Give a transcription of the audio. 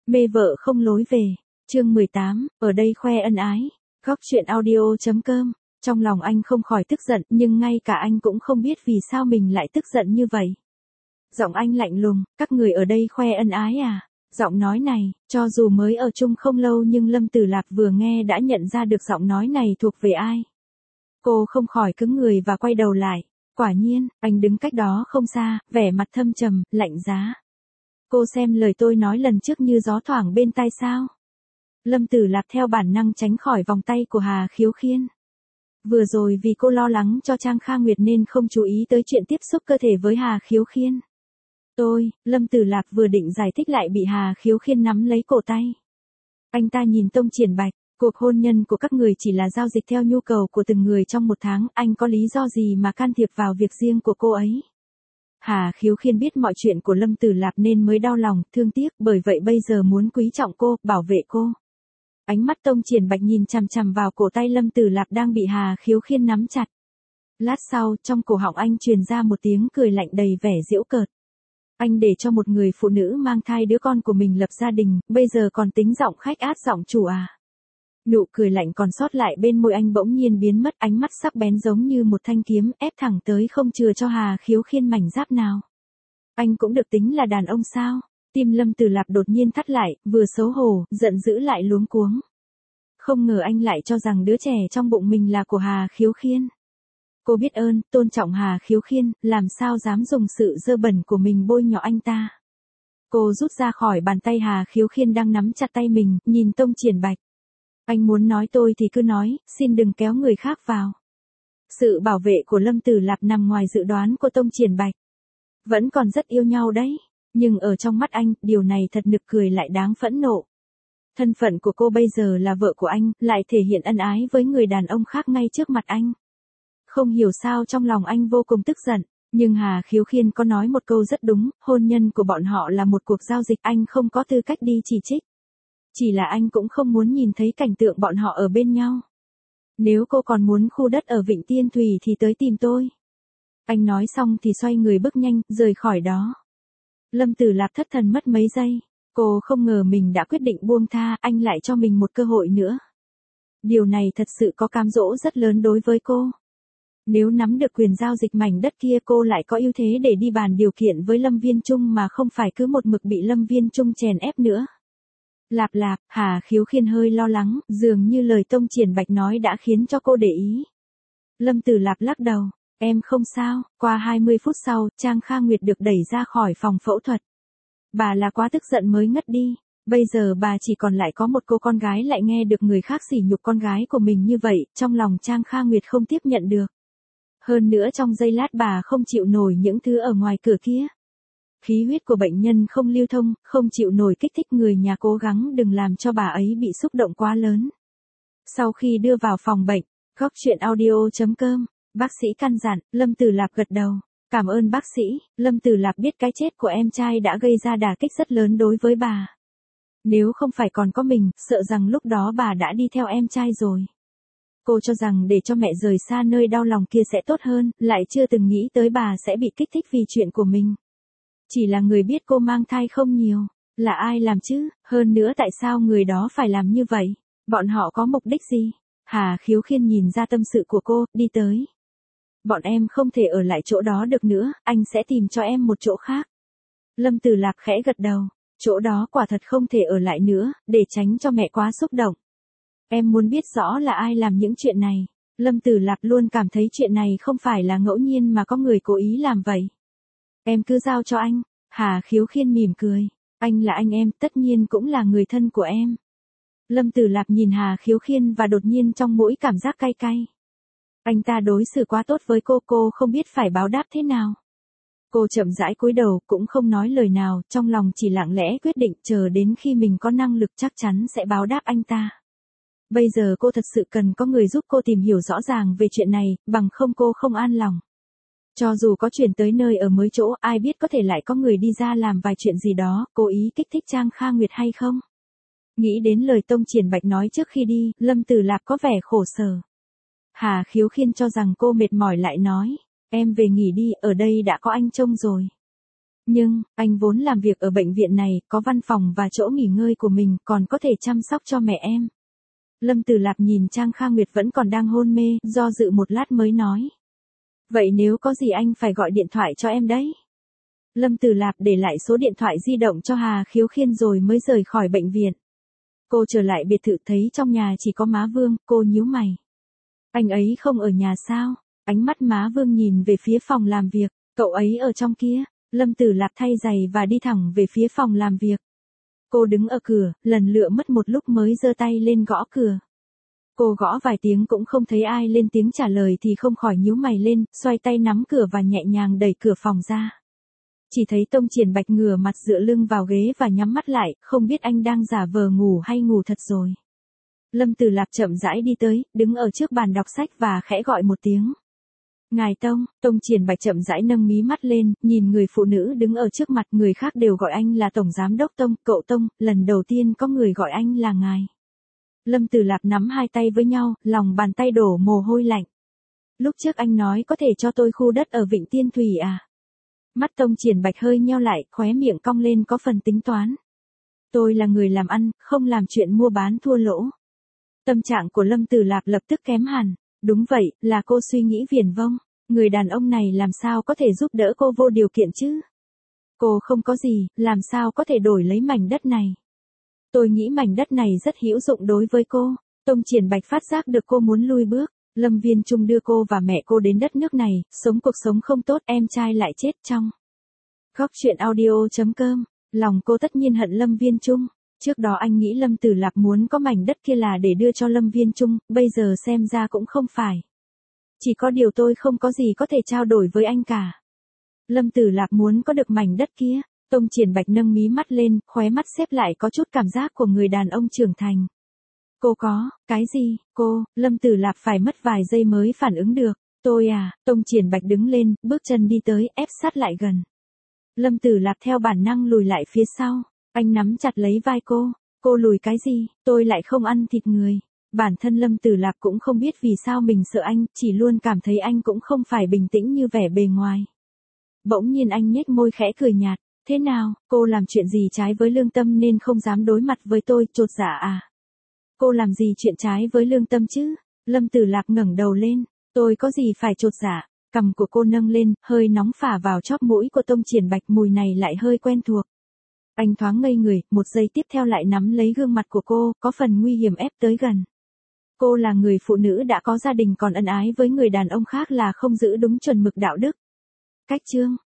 Mê vợ không lối về. Chương 18, ở đây khoe ân ái. Góc chuyện audio.com. Trong lòng anh không khỏi tức giận, nhưng ngay cả anh cũng không biết vì sao mình lại tức giận như vậy. Giọng anh lạnh lùng, các người ở đây khoe ân ái à? Giọng nói này, cho dù mới ở chung không lâu nhưng Lâm Tử Lạp vừa nghe đã nhận ra được giọng nói này thuộc về ai. Cô không khỏi cứng người và quay đầu lại. Quả nhiên, anh đứng cách đó không xa, vẻ mặt thâm trầm, lạnh giá. Cô xem lời tôi nói lần trước như gió thoảng bên tai sao? Lâm Tử Lạp theo bản năng tránh khỏi vòng tay của Hà Khiếu Khiên. Vừa rồi vì cô lo lắng cho Trang Kha Nguyệt nên không chú ý tới chuyện tiếp xúc cơ thể với Hà Khiếu Khiên. Lâm Tử Lạp vừa định giải thích lại bị Hà Khiếu Khiên nắm lấy cổ tay. Anh ta nhìn Tông Triển Bạch, cuộc hôn nhân của các người chỉ là giao dịch theo nhu cầu của từng người trong một tháng, anh có lý do gì mà can thiệp vào việc riêng của cô ấy? Hà Khiếu Khiên biết mọi chuyện của Lâm Tử Lạp nên mới đau lòng, thương tiếc, bởi vậy bây giờ muốn quý trọng cô, bảo vệ cô. Ánh mắt Tông Triển Bạch nhìn chằm chằm vào cổ tay Lâm Tử Lạp đang bị Hà Khiếu Khiên nắm chặt. Lát sau, trong cổ họng anh truyền ra một tiếng cười lạnh đầy vẻ giễu cợt. Anh để cho một người phụ nữ mang thai đứa con của mình lập gia đình, bây giờ còn tính giọng khách át giọng chủ à? Nụ cười lạnh còn sót lại bên môi anh bỗng nhiên biến mất, ánh mắt sắc bén giống như một thanh kiếm ép thẳng tới không chừa cho Hà Khiếu Khiên mảnh giáp nào. Anh cũng được tính là đàn ông sao? Tim Lâm Tử Lạp đột nhiên thắt lại, vừa xấu hổ, giận dữ lại luống cuống. Không ngờ anh lại cho rằng đứa trẻ trong bụng mình là của Hà Khiếu Khiên. Cô biết ơn, tôn trọng Hà Khiếu Khiên, làm sao dám dùng sự dơ bẩn của mình bôi nhọ anh ta. Cô rút ra khỏi bàn tay Hà Khiếu Khiên đang nắm chặt tay mình, nhìn Tông Triển Bạch. Anh muốn nói tôi thì cứ nói, xin đừng kéo người khác vào. Sự bảo vệ của Lâm Tử Lạp nằm ngoài dự đoán của Tông Triển Bạch. Vẫn còn rất yêu nhau đấy, nhưng ở trong mắt anh, điều này thật nực cười lại đáng phẫn nộ. Thân phận của cô bây giờ là vợ của anh, lại thể hiện ân ái với người đàn ông khác ngay trước mặt anh. Không hiểu sao trong lòng anh vô cùng tức giận, nhưng Hà Khiếu Khiên có nói một câu rất đúng, hôn nhân của bọn họ là một cuộc giao dịch, anh không có tư cách đi chỉ trích. Chỉ là anh cũng không muốn nhìn thấy cảnh tượng bọn họ ở bên nhau. Nếu cô còn muốn khu đất ở Vịnh Tiên Thùy thì tới tìm tôi. Anh nói xong thì xoay người bước nhanh, rời khỏi đó. Lâm Tử Lạp thất thần mất mấy giây. Cô không ngờ mình đã quyết định buông tha, anh lại cho mình một cơ hội nữa. Điều này thật sự có cám dỗ rất lớn đối với cô. Nếu nắm được quyền giao dịch mảnh đất kia cô lại có ưu thế để đi bàn điều kiện với Lâm Viên Trung mà không phải cứ một mực bị Lâm Viên Trung chèn ép nữa. Lạp, Hà Khiếu Khiên hơi lo lắng, dường như lời Tông Triển Bạch nói đã khiến cho cô để ý. Lâm Tử Lạp lắc đầu, em không sao. Qua 20 phút sau, Trang Kha Nguyệt được đẩy ra khỏi phòng phẫu thuật. Bà là quá tức giận mới ngất đi. Bây giờ bà chỉ còn lại có một cô con gái lại nghe được người khác sỉ nhục con gái của mình như vậy, trong lòng Trang Kha Nguyệt không tiếp nhận được. Hơn nữa trong giây lát bà không chịu nổi những thứ ở ngoài cửa kia. Khí huyết của bệnh nhân không lưu thông, không chịu nổi kích thích, người nhà cố gắng đừng làm cho bà ấy bị xúc động quá lớn. Sau khi đưa vào phòng bệnh, góc chuyện audio.com, bác sĩ căn dặn, Lâm Tử Lạp gật đầu. Cảm ơn bác sĩ. Lâm Tử Lạp biết cái chết của em trai đã gây ra đả kích rất lớn đối với bà. Nếu không phải còn có mình, sợ rằng lúc đó bà đã đi theo em trai rồi. Cô cho rằng để cho mẹ rời xa nơi đau lòng kia sẽ tốt hơn, lại chưa từng nghĩ tới bà sẽ bị kích thích vì chuyện của mình. Chỉ là người biết cô mang thai không nhiều, là ai làm chứ, hơn nữa tại sao người đó phải làm như vậy, bọn họ có mục đích gì? Hà Khiếu Khiên nhìn ra tâm sự của cô, đi tới. Bọn em không thể ở lại chỗ đó được nữa, anh sẽ tìm cho em một chỗ khác. Lâm Tử Lạp khẽ gật đầu, chỗ đó quả thật không thể ở lại nữa, để tránh cho mẹ quá xúc động. Em muốn biết rõ là ai làm những chuyện này. Lâm Tử Lạp luôn cảm thấy chuyện này không phải là ngẫu nhiên mà có người cố ý làm vậy. Em cứ giao cho anh. Hà Khiếu Khiên mỉm cười. Anh là anh em, tất nhiên cũng là người thân của em. Lâm Tử Lạp nhìn Hà Khiếu Khiên và đột nhiên trong mũi cảm giác cay cay. Anh ta đối xử quá tốt với cô không biết phải báo đáp thế nào. Cô chậm rãi cúi đầu, cũng không nói lời nào, trong lòng chỉ lặng lẽ quyết định chờ đến khi mình có năng lực chắc chắn sẽ báo đáp anh ta. Bây giờ cô thật sự cần có người giúp cô tìm hiểu rõ ràng về chuyện này, bằng không cô không an lòng. Cho dù có chuyển tới nơi ở mới chỗ, ai biết có thể lại có người đi ra làm vài chuyện gì đó, cố ý kích thích Trang Kha Nguyệt hay không? Nghĩ đến lời Tông Triển Bạch nói trước khi đi, Lâm Tử Lạp có vẻ khổ sở. Hà Khiếu Khiên cho rằng cô mệt mỏi lại nói, em về nghỉ đi, ở đây đã có anh trông rồi. Nhưng, anh vốn làm việc ở bệnh viện này, có văn phòng và chỗ nghỉ ngơi của mình, còn có thể chăm sóc cho mẹ em. Lâm Tử Lạp nhìn Trang Kha Nguyệt vẫn còn đang hôn mê, do dự một lát mới nói. Vậy nếu có gì anh phải gọi điện thoại cho em đấy. Lâm Tử Lạp để lại số điện thoại di động cho Hà Khiếu Khiên rồi mới rời khỏi bệnh viện. Cô trở lại biệt thự thấy trong nhà chỉ có má Vương, cô nhíu mày. Anh ấy không ở nhà sao? Ánh mắt má Vương nhìn về phía phòng làm việc, cậu ấy ở trong kia. Lâm Tử Lạp thay giày và đi thẳng về phía phòng làm việc. Cô đứng ở cửa, lần lựa mất một lúc mới giơ tay lên gõ cửa. Cô gõ vài tiếng cũng không thấy ai lên tiếng trả lời thì không khỏi nhíu mày lên, xoay tay nắm cửa và nhẹ nhàng đẩy cửa phòng ra. Chỉ thấy Tông Triển Bạch ngửa mặt dựa lưng vào ghế và nhắm mắt lại, không biết anh đang giả vờ ngủ hay ngủ thật rồi. Lâm Tử Lạp chậm rãi đi tới, đứng ở trước bàn đọc sách và khẽ gọi một tiếng. Ngài Tông, Tông Triển Bạch chậm rãi nâng mí mắt lên, nhìn người phụ nữ đứng ở trước mặt, người khác đều gọi anh là Tổng Giám đốc Tông, cậu Tông, lần đầu tiên có người gọi anh là ngài. Lâm Tử Lạp nắm hai tay với nhau, lòng bàn tay đổ mồ hôi lạnh. Lúc trước anh nói có thể cho tôi khu đất ở Vịnh Tiên Thủy à? Mắt Tông Triển Bạch hơi nheo lại, khóe miệng cong lên có phần tính toán. Tôi là người làm ăn, không làm chuyện mua bán thua lỗ. Tâm trạng của Lâm Tử Lạp lập tức kém hẳn. Đúng vậy, là cô suy nghĩ viển vông. Người đàn ông này làm sao có thể giúp đỡ cô vô điều kiện chứ? Cô không có gì, làm sao có thể đổi lấy mảnh đất này? Tôi nghĩ mảnh đất này rất hữu dụng đối với cô. Tông Triển Bạch phát giác được cô muốn lui bước. Lâm Viên Trung đưa cô và mẹ cô đến đất nước này, sống cuộc sống không tốt, em trai lại chết trong. Góc truyện audio.com, lòng cô tất nhiên hận Lâm Viên Trung. Trước đó anh nghĩ Lâm Tử Lạp muốn có mảnh đất kia là để đưa cho Lâm Viên Trung, bây giờ xem ra cũng không phải. Chỉ có điều tôi không có gì có thể trao đổi với anh cả. Lâm Tử Lạp muốn có được mảnh đất kia. Tông Triển Bạch nâng mí mắt lên, khóe mắt xếp lại có chút cảm giác của người đàn ông trưởng thành. Cô có, cái gì, cô? Lâm Tử Lạp phải mất vài giây mới phản ứng được. Tôi à? Tông Triển Bạch đứng lên, bước chân đi tới, ép sát lại gần. Lâm Tử Lạp theo bản năng lùi lại phía sau. Anh nắm chặt lấy vai cô lùi cái gì, tôi lại không ăn thịt người. Bản thân Lâm Tử Lạp cũng không biết vì sao mình sợ anh, chỉ luôn cảm thấy anh cũng không phải bình tĩnh như vẻ bề ngoài. Bỗng nhiên anh nhếch môi khẽ cười nhạt, thế nào, cô làm chuyện gì trái với lương tâm nên không dám đối mặt với tôi, chột dạ à? Cô làm gì chuyện trái với lương tâm chứ? Lâm Tử Lạp ngẩng đầu lên, tôi có gì phải chột dạ? Cằm của cô nâng lên, hơi nóng phả vào chóp mũi của Tông Triển Bạch, mùi này lại hơi quen thuộc. Anh thoáng ngây người, một giây tiếp theo lại nắm lấy gương mặt của cô, có phần nguy hiểm ép tới gần. Cô là người phụ nữ đã có gia đình còn ân ái với người đàn ông khác là không giữ đúng chuẩn mực đạo đức. Cách chương